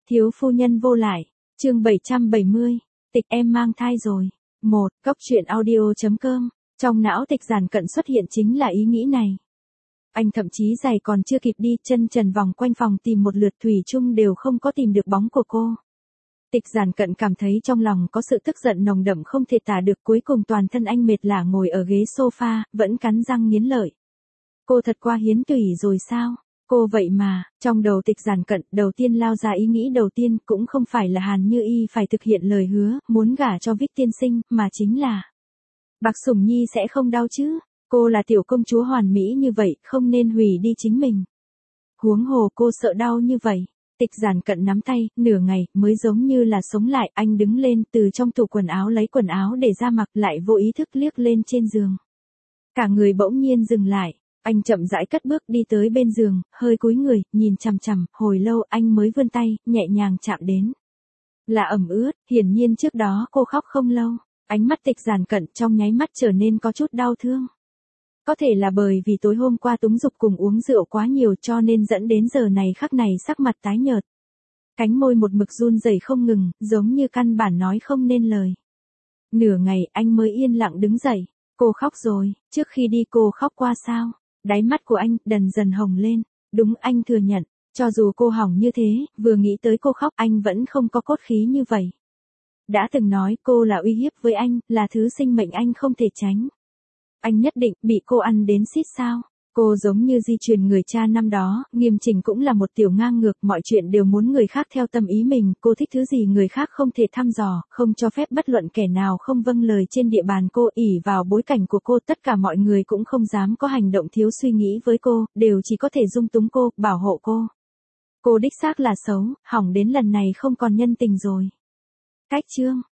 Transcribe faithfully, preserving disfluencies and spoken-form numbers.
Thiếu phu nhân vô lại, chương bảy trăm bảy mươi, Tịch em mang thai rồi. một. Cốc truyện audio.com. Trong não Tịch Giản Cận xuất hiện chính là ý nghĩ này. Anh thậm chí giày còn chưa kịp đi, chân trần vòng quanh phòng tìm một lượt thủy chung đều không có tìm được bóng của cô. Tịch Giản Cận cảm thấy trong lòng có sự tức giận nồng đậm không thể tả được, cuối cùng toàn thân anh mệt lả ngồi ở ghế sofa, vẫn cắn răng nghiến lợi. Cô thật qua hiến tủy rồi sao? Cô vậy mà, trong đầu Tịch Giản Cận đầu tiên lao ra ý nghĩ đầu tiên cũng không phải là Hàn Như Y phải thực hiện lời hứa, muốn gả cho Vích tiên sinh, mà chính là Bạc Sủng Nhi sẽ không đau chứ, cô là tiểu công chúa hoàn mỹ như vậy, không nên hủy đi chính mình. Huống hồ cô sợ đau như vậy. Tịch Giản Cận nắm tay, nửa ngày, mới giống như là sống lại, anh đứng lên từ trong tủ quần áo lấy quần áo để ra mặc, lại vô ý thức liếc lên trên giường. Cả người bỗng nhiên dừng lại. Anh chậm rãi cất bước đi tới bên giường, hơi cúi người, nhìn chằm chằm, hồi lâu anh mới vươn tay, nhẹ nhàng chạm đến. Là ẩm ướt, hiển nhiên trước đó cô khóc không lâu. Ánh mắt Tịch Giản Cận trong nháy mắt trở nên có chút đau thương. Có thể là bởi vì tối hôm qua túng dục cùng uống rượu quá nhiều cho nên dẫn đến giờ này khắc này sắc mặt tái nhợt. Cánh môi một mực run rẩy không ngừng, giống như căn bản nói không nên lời. Nửa ngày anh mới yên lặng đứng dậy. Cô khóc rồi, trước khi đi cô khóc qua sao? Đáy mắt của anh dần dần hồng lên. Đúng, anh thừa nhận, cho dù cô hỏng như thế, vừa nghĩ tới cô khóc anh vẫn không có cốt khí như vậy. Đã từng nói cô là uy hiếp với anh, là thứ sinh mệnh anh không thể tránh. Anh nhất định bị cô ăn đến xít sao? Cô giống như di truyền người cha năm đó, Nghiêm Trình cũng là một tiểu ngang ngược, mọi chuyện đều muốn người khác theo tâm ý mình, cô thích thứ gì người khác không thể thăm dò, không cho phép bất luận kẻ nào không vâng lời trên địa bàn cô, ỷ vào bối cảnh của cô, tất cả mọi người cũng không dám có hành động thiếu suy nghĩ với cô, đều chỉ có thể dung túng cô, bảo hộ cô. Cô đích xác là xấu, hỏng đến lần này không còn nhân tình rồi. Cách chương